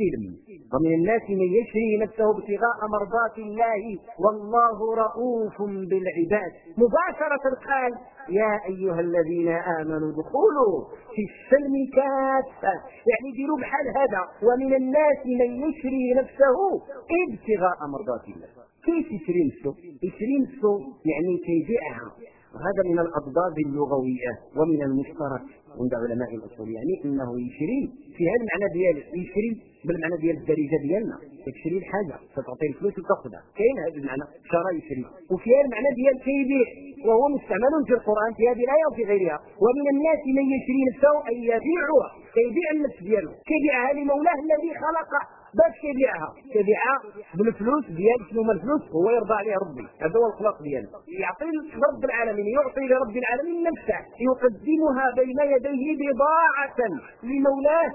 ومن الناس من يشري نفسه ابتغاء مرضات الله والله رؤوف بالعباد. مباشرة قال: يا أيها الذين آمنوا ادخلوا في السلم كافة، يعني ديروا بحال هذا. ومن الناس من يشري نفسه ابتغاء مرضات الله. كيف يشري نفسه؟ يشري نفسه يعني كيبيعها، وهذا من الأضداد اللغوية ومن المشترك عند علماء الأصول، يعني أنه يشري في هذا المعنى ديال يشري بالمعنى ديال الدارجة ديالنا، تشري الحاجة فتعطي الفلوس وتاخذها، كاين هذا المعنى شرى يشري. وفي هذا المعنى ديال كيبيع، وهو مستعمل في القرآن في هذه الآية وفي غيرها. ومن الناس من يشري نفسه أي يبيعها، كيبيع النفس دياله، كيبيعها لمولاه الذي خلقه. باش كيبيعها بالفلوس ديال شنو هما الفلوس؟ هو يرضى عليه ربي، هذا هو الخلاق ديالو. يعطي لرب العالمين، يعطي لرب العالمين نفسه، يقدمها بين يديه بضاعة لمولاه،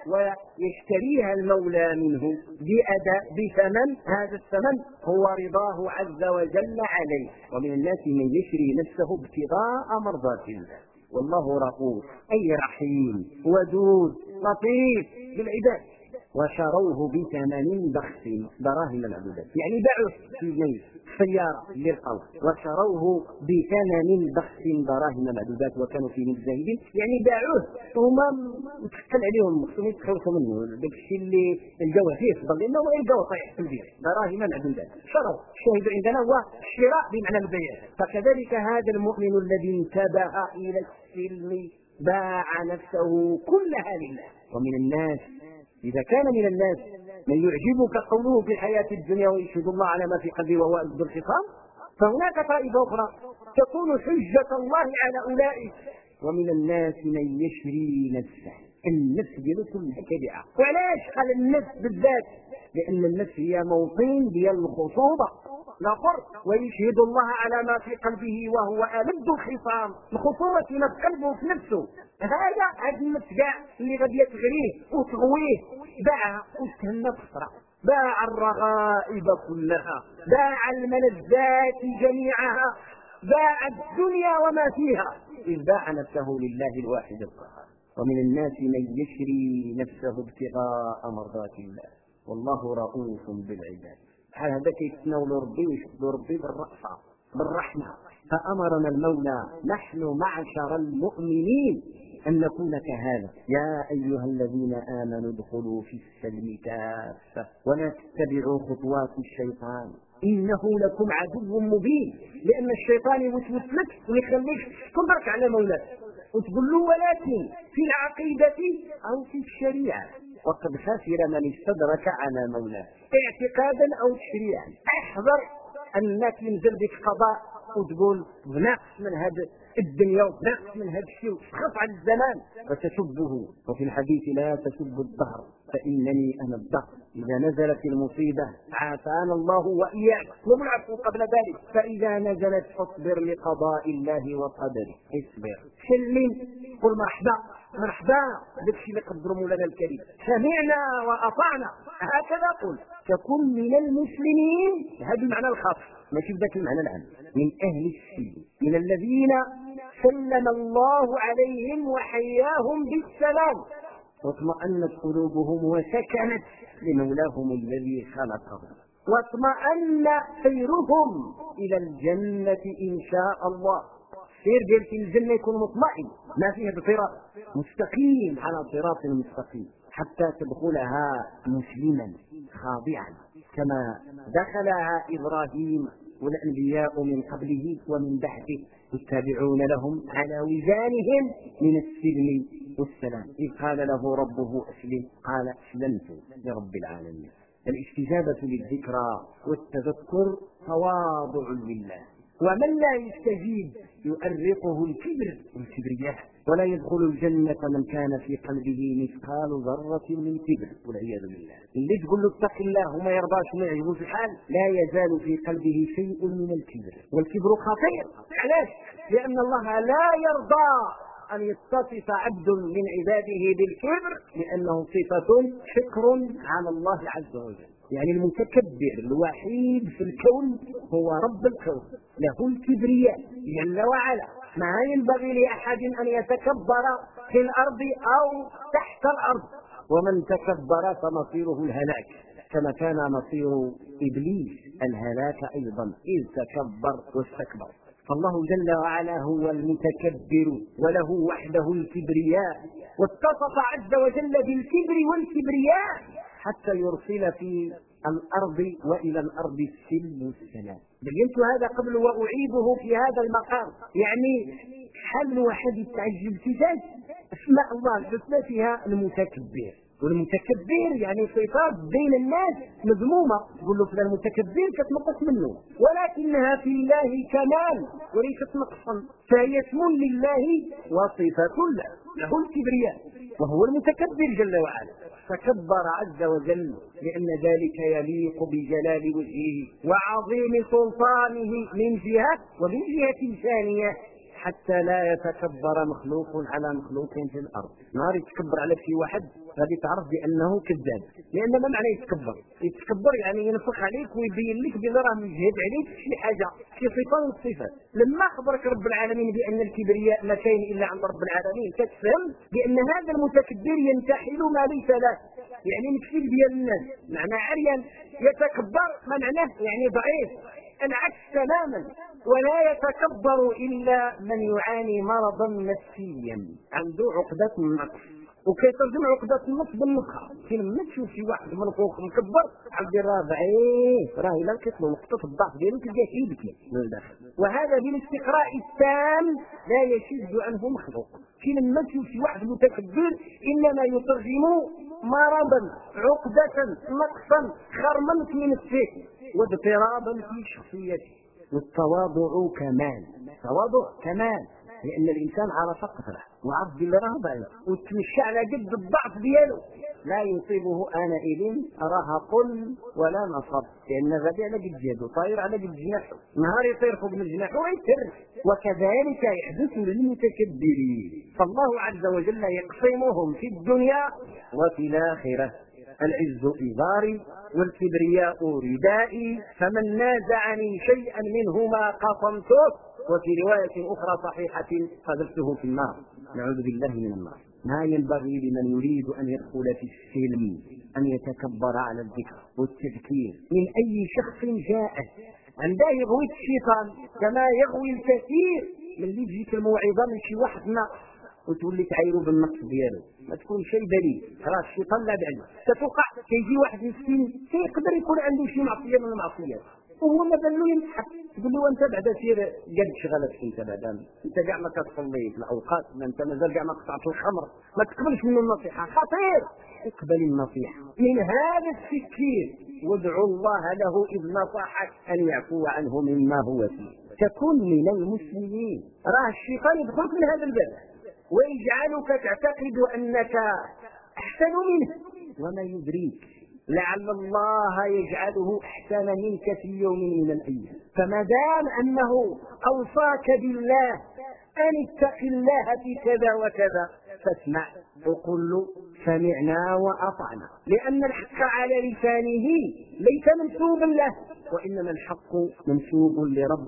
ويشتريها المولى منه بأداء بثمن، هذا الثمن هو رضاه عز وجل عليه. ومن الناس من يشري نفسه ابتغاء مرضات الله والله رؤوف أي رحيم ودود لطيف بالعباد. وشروه بثمن بخس، دراهم معدودة، يعني باعوه في جنيه سيارة للقوم، وشروه بثمن بخس دراهم معدودات وكانوا فيه متزاهدين، يعني باعوه هما متحكم عليهم، خصهم يتخلصوا منه داك الشيء اللي لقاوه فيه فضل لنا ويلقاوه طايح في البيع، دراهم معدودات. شروا، الشاهد عندنا هو الشراء بمعنى البيع. فكذلك هذا المؤمن الذي انتبه إلى السلم باع نفسه كلها لله. ومن الناس، إذا كان من الناس من يعجبك قوله في الحياة الدنيا ويشهد الله على ما في قلبه وهو ألد الخصام، فهناك طائفة أخرى تكون حجة الله على أولئك. ومن الناس من يشري نفسه، النفس ديالو كلها كبيعة. وعلاش قال النفس بالذات؟ لأن النفس هي موطن ديال الخصوبة، الآخر ويشهد الله على ما في قلبه وهو ألد الخصام، الخصومة ما في قلبه في نفسه. هذا المسجع اللي غادي تغريه وتغويه باع وتهنى تصرع، باع الرغائب كلها، باع الملذات جميعها، باع الدنيا وما فيها، إذ باع نفسه لله الواحد القهار. ومن الناس من يشري نفسه ابتغاء مرضات الله والله رؤوف بالعباد. بحال هذا كيتناول ربي ويشد ربي بالرأفة بالرحمة. فأمرنا المولى نحن معشر المؤمنين أن نكون كهذا. يا أيها الذين آمنوا ادخلوا في السلم كافة ولا تتبعوا خطوات الشيطان إنه لكم عدو مبين. لأن الشيطان يوسوس لك ويخليك تنظرك على مولاك وتقول له ولكن في العقيدة أو في الشريعة، وقد خسر من استدرك على مولاه اعتقادا أو تشريعا. احذر أنك ينزل بك قضاء وتقول بنقص من هذا الدنيا وبنقص من هذا الشيء وتخاف على الزمان فتسبه. وفي الحديث لا تسبوا الدهر فإنني أنا الدهر. إذا نزلت المصيبة عافانا الله وإياك والعفو قبل ذلك. فإذا نزلت فاصبر لقضاء الله وقدره. اصبر سلم قل مرحبا مرحبا داك الشيء اللي قدر مولانا الكريم، سمعنا وأطعنا هكذا قل. تكن من المسلمين، هذا المعنى الخاص ماشي بذاك المعنى العام، من أهل السلم، من الذين سلم الله عليهم وحياهم بالسلام واطمأنت قلوبهم وسكنت لمولاهم الذي خلقهم واطمأن سيرهم إلى الجنة إن شاء الله. سير ديال في الجنة يكون مطمئن ما فيه اضطراب، مستقيم على صراط مستقيم حتى تدخلها مسلما خاضعا كما دخلها إبراهيم والأنبياء من قبله ومن بعده التابعون لهم على وزانهم من السلم والسلام. إذ قال له ربه أسلم قال أسلمت لرب العالمين. الاستجابة للذكرى والتذكر تواضع لله، ومن لا يستجيب يؤرقه الكبر والكبرياء، ولا يدخل الجنة من كان في قلبه مثقال ذرة من كبر والعياذ بالله. اللي تقول له اتق الله وما يرضاش وما يعجبوش الحال لا يزال في قلبه شيء من الكبر، والكبر خطير. علاش؟ لأن الله لا يرضى أن يتصف عبد من عباده بالكبر، لأنه صفة شكر على الله عز وجل. يعني المتكبر الوحيد في الكون هو رب الكون، له الكبرياء جل وعلا. ما ينبغي لأحد أن يتكبر في الأرض أو تحت الأرض، ومن تكبر فمصيره الهلاك، كما كان مصير إبليس الهلاك أيضا إذ تكبر واستكبر. فالله جل وعلا هو المتكبر وله وحده الكبرياء، واتصف عز وجل بالكبر والكبرياء حتى يرسل في الأرض وإلى الأرض السلم والسلام. بينت هذا قبل وأعيده في هذا المقام. يعني حل واحد يتعجب كتاب اسماء الله الحسنى فيها المتكبر، والمتكبر يعني صفات بين الناس مذمومة، تقول له فلان متكبر كتنقص منه، ولكنها في الله كمال وليست نقصا، فهي اسم لله وصفة له الكبرياء وهو المتكبر جل وعلا. تكبر عز وجل لأن ذلك يليق بجلال وجهه وعظيم سلطانه من جهة، ومن جهة ثانية حتى لا يتكبر مخلوق على مخلوق في الأرض. نهار يتكبر على شي واحد غادي تعرف بأنه كذاب، لأن ما معنى يتكبر؟ يتكبر يعني ينفخ عليك ويبين لك بأن راه مجهد عليك شي حاجة شي صفة من الصفات. لما أخبرك رب العالمين بأن الكبرياء ما كاين إلا عند رب العالمين كتفهم بأن هذا المتكبر ينتحل ما ليس له، يعني مكشف ديال الناس، معنى عريان. يتكبر ما معناه يعني ضعيف، العكس تماما. ولا يتكبر إلا من يعاني مرضا نفسيا عنده عقدة النقص، وكيترجم عقدة النقص بالنقص. لما تشوف شي واحد من فوق مكبر عبد راه ضعيف، راه الا لقيت له نقطة الضعف ديالو تلقاه يبكي من الداخل، وهذا بالاستقراء التام لا يشد عنه مخلوق. لما تشوف شي واحد متكبر إنما يترجم مرضا عقدة نقصا خرما من الفكر واضطرابا في شخصيته. والتواضع كمال، التواضع كمال، لأن الإنسان عرف قدره وعرف بالله راه ضعيف وتمشى على قد الضعف ديالو لا يصيبه آنئذ رهق ولا نصب، لأن غادي على قد جهده طاير على قد جناحه، نهار يطير فوق من جناحه ويتر. وكذلك يحدث للمتكبرين، فالله عز وجل يقسمهم في الدنيا وفي الآخرة: العز إزاري والكبرياء ردائي، فمن نازعني شيئا منهما قصمته، وفي رواية أخرى صحيحة: قذفته في النار. نعوذ بالله من النار. ما ينبغي لمن يريد أن يدخل في السلم أن يتكبر على الذكر والتذكير من أي شخص جاءه. عنده يغوي الشيطان كما يغوي الكثير من اللي تجيك الموعظة من شي واحد ناقص وتولي تعايروا بالنقص ديالو، ما تكون شيء دليل. راه الشيطان لا بعد ستوقع كيجي واحد مسكين يقدر يكون عنده شي معصيه من المعصيات وهو ما بان له ينصحك، تقول له انت بعدا سير قد شغلك انت بعدا، انت كاع ما كتصلي في الاوقات، ما انت مازال كاع ما قطعت الخمر، ما تقبلش منه النصيحه. خطير. اقبل النصيحه من هذا السكين وادعو الله له اذ نصحك ان يعفو عنه مما هو فيه. تكون من المسلمين. راه الشيطان يدخلك من هذا الباب ويجعلك تعتقد أنك أحسن منه، وما يدريك لعل الله يجعله أحسن منك في يوم من الأيام. فما دام أنه أوصاك بالله أن اتق الله في كذا وكذا فاسمع وقل له سمعنا وأطعنا، لأن الحق على لسانه ليس منسوبا له، وإنما الحق منسوب لرب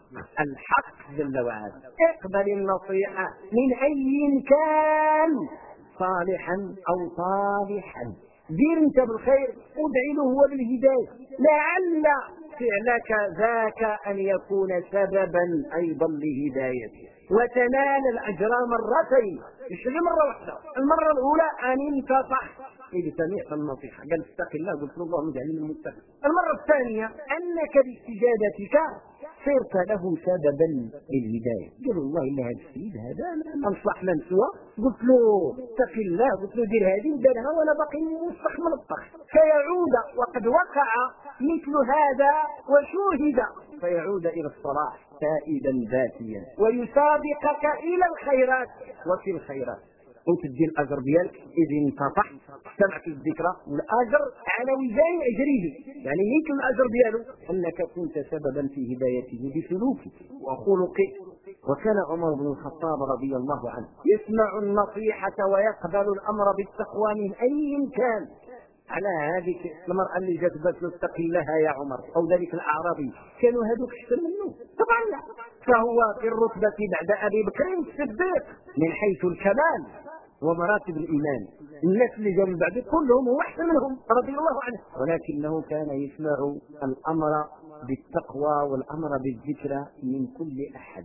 الحق جل وعلا. اقبل النصيحة من أي كان، صالحا أو صالحا، دير انت بالخير وادعي له هو بالهداية، لعل فعلك ذاك أن يكون سببا أيضا لهدايته وتنال الأجر مرتين، مش مرة واحدة. المرة الأولى أن انتصح إذا سمعت النصيحة قال اتق الله، قلت له اللهم اجعلني من المتقين. المرة الثانية أنك باستجابتك صرت له سببا للهداية. قال والله إلا هذا السيد هذا أنصح من سوى، قلت له اتق الله، قلت له دير هذه ودارها وأنا باقي مستخ من الطخ، فيعود وقد وقع مثل هذا وشوهد، فيعود إلى الصلاح سائدا ذاتيا ويسابقك إلى الخيرات وفي الخيرات، وتدي الأجر ديالك إذا انتصح سمعت الذكرى، والأجر على وزان أجره، يعني ليك الأجر دياله أنك كنت سببا في هدايته بسلوكك وخلقك. وكان عمر بن الخطاب رضي الله عنه يسمع النصيحة ويقبل الأمر بالتقوى من أي كان. على هذه المرأة اللي جات قالت له اتق الله يا عمر، أو ذلك الأعرابي، كانوا هذوك أحسن منه؟ طبعا لا، فهو في الرتبة بعد أبي بكر الصديق من حيث الكمال ومراتب الإيمان. الناس اللي جاءوا من بعده كلهم هو أحسن منهم رضي الله عنه، ولكنه كان يسمع الأمر بالتقوى والأمر بالذكرى من كل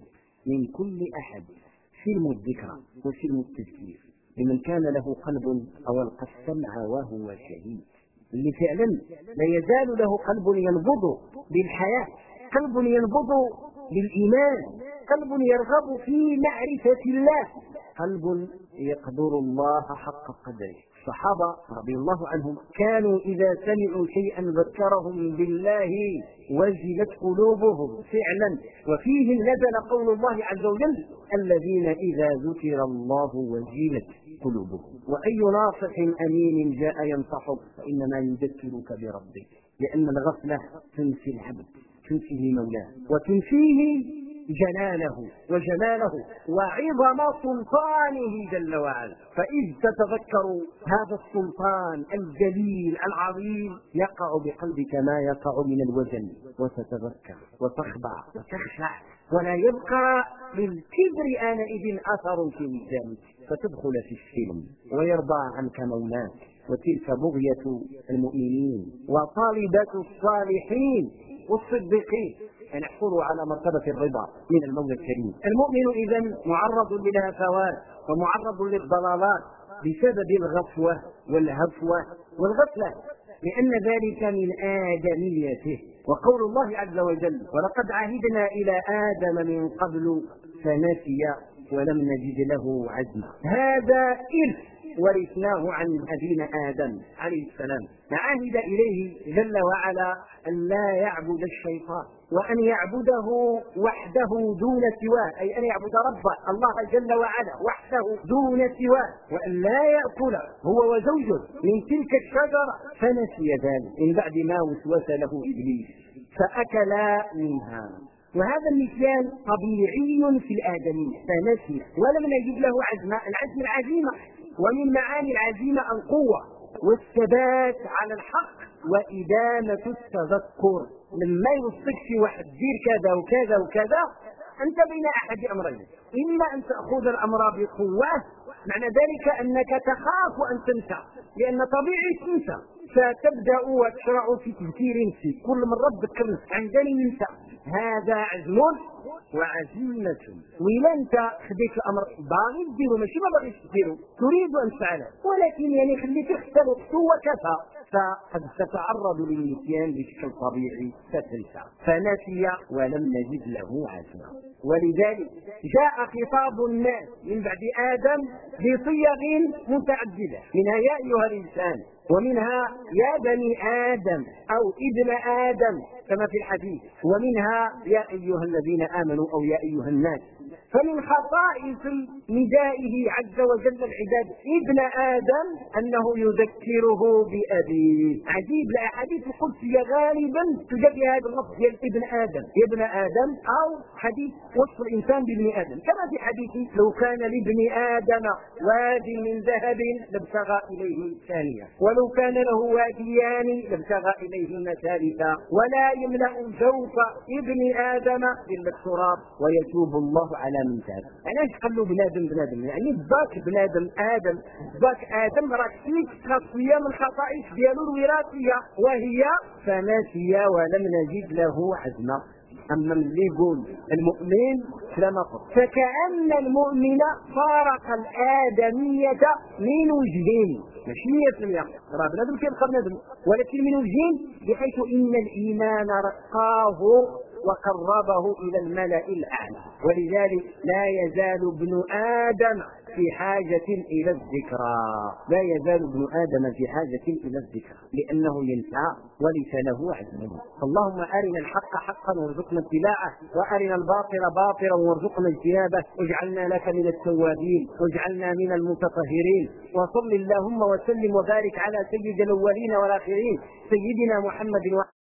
أحد، سلم الذكرى وسلم التذكير لمن كان له قلب أو ألقى السمع وهو شهيد، اللي فعلا لا يزال له قلب ينبض بالحياة، قلب ينبض بالإيمان، قلب يرغب في معرفة الله، قلب يقدر الله حق قدره. الصحابة رضي الله عنهم كانوا إذا سمعوا شيئا ذكرهم بالله وجلت قلوبهم فعلا، وفيه نزل قول الله عز وجل الذين إذا ذكر الله وجلت قلوبهم. وأي ناصح أمين جاء ينصحك فإنما يذكرك بربك، لأن الغفلة تنسي العبد، تنسيه مولاه وتنسيه جلاله وجماله وعظم سلطانه جل وعلا. فإذ تتذكر هذا السلطان الجليل العظيم يقع بقلبك ما يقع من الوجل، وتتذكر وتخضع وتخشع، ولا يبقى للكبر آنئذ أثر في وجدانك، فتدخل في السلم ويرضى عنك مولاك. وتلك بغية المؤمنين وطالبة الصالحين والصديقين أن يحصلوا على مرتبة الرضا من المولى الكريم. المؤمن إذن معرض للهفوات ومعرض للضلالات بسبب الغفوة والهفوة والغفلة، لأن ذلك من آدميته. وقول الله عز وجل ولقد عهدنا إلى آدم من قبل فنسي ولم نجد له عزما. هذا إرث ورثناه عن أبينا آدم عليه السلام. عهد إليه جل وعلا أن لا يعبد الشيطان وأن يعبده وحده دون سواه، أي أن يعبد ربه الله جل وعلا وحده دون سواه، وأن لا يأكل هو وزوجه من تلك الشجرة، فنسي ذلك من بعد ما وسوس له إبليس فأكلا منها. وهذا النسيان طبيعي في الآدمية، فنسي ولم نجد له عزما. العزم العزيمة، ومن معاني العزيمة القوة والثبات على الحق وإدامة التذكر. لما يوصيك شي واحد دير كذا وكذا وكذا، أنت بين أحد أمرين: إما أن تأخذ الأمر بقوة، معنى ذلك أنك تخاف أن تنسى، لأن طبيعي تنسى، فتبدأ وتشرع في تذكير نفسك كل مرة تذكر نفسك عندني ننسى. هذا عزم وعزيمة. وإلا أنت خديت الأمر باغي ديرو، ماشي ما باغيش ديرو، تريد أن تفعله، ولكن يعني خليته حتى الوقت وكفى، فقد ستتعرض للنسيان بشكل طبيعي فتنسى. فنسي ولم نجد له عزما. ولذلك جاء خطاب الناس من بعد آدم بصيغ متعددة، منها يا أيها الإنسان، ومنها يا بني آدم أو ابن آدم كما في الحديث، ومنها يا أيها الذين آمنوا أو يا أيها الناس. فمن خصائص ندائه عز وجل العباد ابن آدم أنه يذكره بأبيه. عجيب، الأحاديث القدسية غالبا تجد هذا اللفظ ديال ابن آدم، يا ابن آدم، أو حديث وصف الإنسان بابن آدم، كما في حديث لو كان لابن آدم واد من ذهب لابتغى إليه ثانية، ولو كان له واديان لابتغى إليهما ثالثا، ولا يملأ جوف ابن آدم إلا التراب ويتوب الله على من تاب. علاش قالوا بنادم يعني باك بنادم آدم، باك آدم راه فيك خاصية من خصائص ديالو الوراثية، وهي فنسي ولم نجد له عزما. أما اللي يقول المؤمن لا نقص، فكأن المؤمن فارق الآدمية من وجهين، ماشي 100%، راه بنادم كيبقى بنادم، ولكن من وجهين، بحيث إن الإيمان رقاه وقربه إلى الملأ الأعلى. ولذلك لا يزال ابن آدم في حاجة إلى الذكرى، لا يزال ابن آدم في حاجة إلى الذكرى، لأنه ينسى وليس له عزم. اللهم أرنا الحق حقا وارزقنا اتباعه، وأرنا الباطل باطلا وارزقنا اجتنابه، واجعلنا لك من التوابين واجعلنا من المتطهرين. وصل اللهم وسلم وبارك على سيد الأولين والآخرين سيدنا محمد